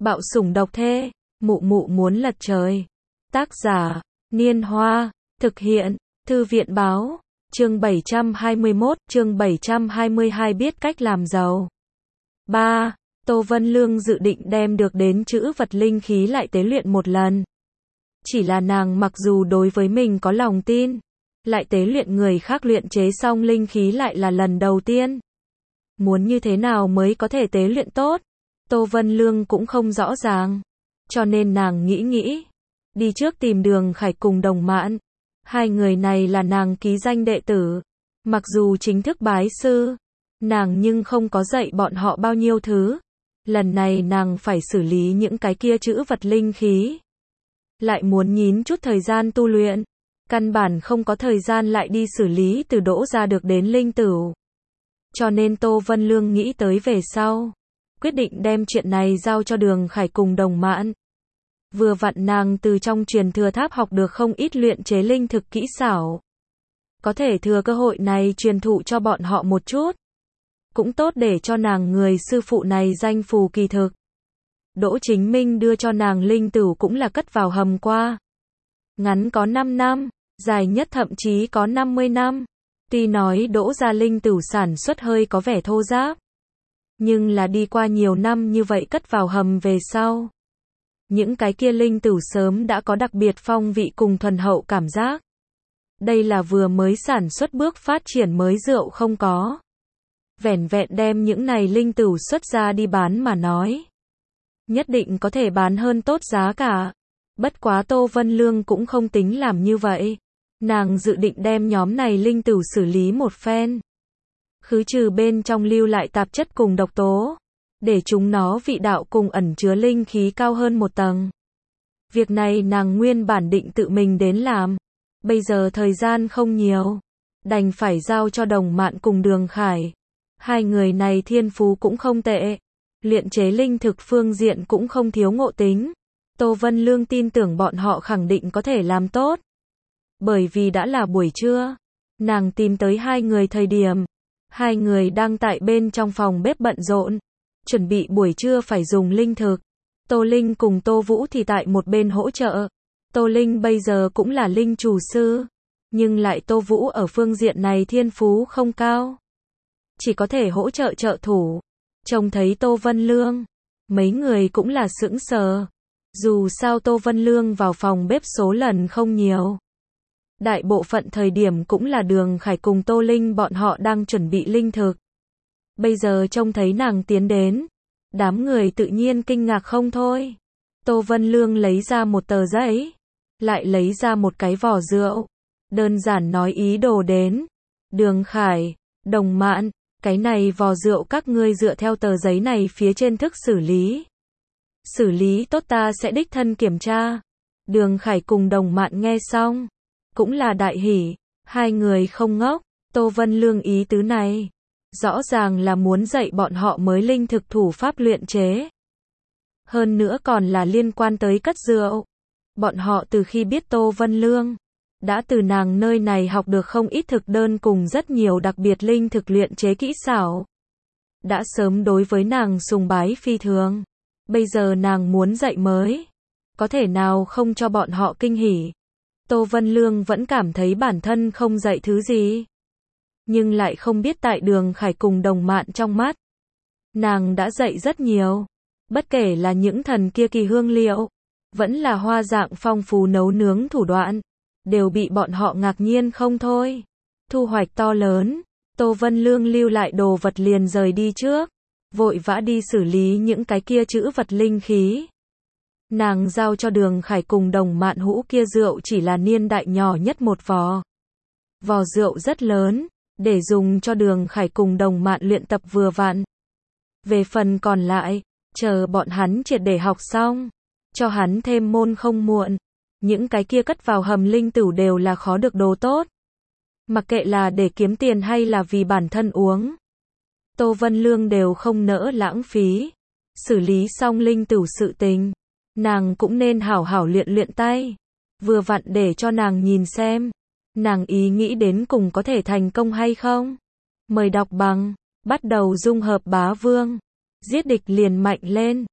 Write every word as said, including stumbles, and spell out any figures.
Bạo sủng độc thê, mụ mụ muốn lật trời. Tác giả, Niên Hoa, thực hiện, Thư viện báo, chương bảy trăm hai mươi mốt, chương bảy trăm hai mươi hai biết cách làm giàu. ba. Tô Vân Lương dự định đem được đến chữ vật linh khí lại tế luyện một lần. Chỉ là nàng mặc dù đối với mình có lòng tin, lại tế luyện người khác luyện chế xong linh khí lại là lần đầu tiên. Muốn như thế nào mới có thể tế luyện tốt, Tô Vân Lương cũng không rõ ràng. Cho nên nàng nghĩ nghĩ, đi trước tìm Đường Khải cùng Đồng Mạn. Hai người này là nàng ký danh đệ tử. Mặc dù chính thức bái sư, nàng nhưng không có dạy bọn họ bao nhiêu thứ. Lần này nàng phải xử lý những cái kia chữ vật linh khí. Lại muốn nhín chút thời gian tu luyện. Căn bản không có thời gian lại đi xử lý từ đỗ ra được đến linh tửu. Cho nên Tô Vân Lương nghĩ tới về sau, quyết định đem chuyện này giao cho Đường Khải cùng Đồng Mạn. Vừa vặn nàng từ trong truyền thừa tháp học được không ít luyện chế linh thực kỹ xảo. Có thể thừa cơ hội này truyền thụ cho bọn họ một chút. Cũng tốt để cho nàng người sư phụ này danh phù kỳ thực. Đỗ Chính Minh đưa cho nàng linh tửu cũng là cất vào hầm qua. Ngắn có năm năm, dài nhất thậm chí có năm mươi năm. Tuy nói đỗ ra linh tửu sản xuất hơi có vẻ thô ráp, nhưng là đi qua nhiều năm như vậy cất vào hầm về sau. Những cái kia linh tửu sớm đã có đặc biệt phong vị cùng thuần hậu cảm giác. Đây là vừa mới sản xuất bước phát triển mới rượu không có. Vẻn vẹn đem những này linh tửu xuất ra đi bán mà nói, nhất định có thể bán hơn tốt giá cả. Bất quá Tô Vân Lương cũng không tính làm như vậy. Nàng dự định đem nhóm này linh tửu xử lý một phen. Khứ trừ bên trong lưu lại tạp chất cùng độc tố, để chúng nó vị đạo cùng ẩn chứa linh khí cao hơn một tầng. Việc này nàng nguyên bản định tự mình đến làm. Bây giờ thời gian không nhiều, đành phải giao cho Đồng Mạn cùng Đường Khải. Hai người này thiên phú cũng không tệ, luyện chế linh thực phương diện cũng không thiếu ngộ tính. Tô Vân Lương tin tưởng bọn họ khẳng định có thể làm tốt. Bởi vì đã là buổi trưa, nàng tìm tới hai người thời điểm, hai người đang tại bên trong phòng bếp bận rộn, chuẩn bị buổi trưa phải dùng linh thực. Tô Linh cùng Tô Vũ thì tại một bên hỗ trợ. Tô Linh bây giờ cũng là linh chủ sư, nhưng lại Tô Vũ ở phương diện này thiên phú không cao, chỉ có thể hỗ trợ trợ thủ. Trông thấy Tô Vân Lương, mấy người cũng là sững sờ. Dù sao Tô Vân Lương vào phòng bếp số lần không nhiều. Đại bộ phận thời điểm cũng là Đường Khải cùng Tô Linh bọn họ đang chuẩn bị linh thực. Bây giờ trông thấy nàng tiến đến, đám người tự nhiên kinh ngạc không thôi. Tô Vân Lương lấy ra một tờ giấy, lại lấy ra một cái vỏ rượu, đơn giản nói ý đồ đến. Đường Khải, Đồng Mạn, cái này vỏ rượu các ngươi dựa theo tờ giấy này phía trên thức xử lý. Xử lý tốt ta sẽ đích thân kiểm tra. Đường Khải cùng Đồng Mạn nghe xong, cũng là đại hỉ. Hai người không ngốc. Tô Vân Lương ý tứ này, rõ ràng là muốn dạy bọn họ mới linh thực thủ pháp luyện chế. Hơn nữa còn là liên quan tới cất rượu. Bọn họ từ khi biết Tô Vân Lương, đã từ nàng nơi này học được không ít thực đơn cùng rất nhiều đặc biệt linh thực luyện chế kỹ xảo. Đã sớm đối với nàng sùng bái phi thường. Bây giờ nàng muốn dạy mới, có thể nào không cho bọn họ kinh hỉ. Tô Vân Lương vẫn cảm thấy bản thân không dạy thứ gì, nhưng lại không biết tại Đường Khải cùng Đồng Mạn trong mắt, nàng đã dạy rất nhiều. Bất kể là những thần kia kỳ hương liệu, vẫn là hoa dạng phong phú nấu nướng thủ đoạn, đều bị bọn họ ngạc nhiên không thôi. Thu hoạch to lớn. Tô Vân Lương lưu lại đồ vật liền rời đi trước, vội vã đi xử lý những cái kia chữ vật linh khí. Nàng giao cho Đường Khải cùng Đồng Mạn hũ kia rượu chỉ là niên đại nhỏ nhất một vò. Vò rượu rất lớn, để dùng cho Đường Khải cùng Đồng Mạn luyện tập vừa vặn. Về phần còn lại, chờ bọn hắn triệt để học xong, cho hắn thêm môn không muộn. Những cái kia cất vào hầm linh tửu đều là khó được đồ tốt. Mặc kệ là để kiếm tiền hay là vì bản thân uống, Tô Vân Lương đều không nỡ lãng phí. Xử lý xong linh tửu sự tình, nàng cũng nên hảo hảo luyện luyện tay. Vừa vặn để cho nàng nhìn xem, nàng ý nghĩ đến cùng có thể thành công hay không. Mời đọc bằng, bắt đầu dung hợp bá vương, giết địch liền mạnh lên.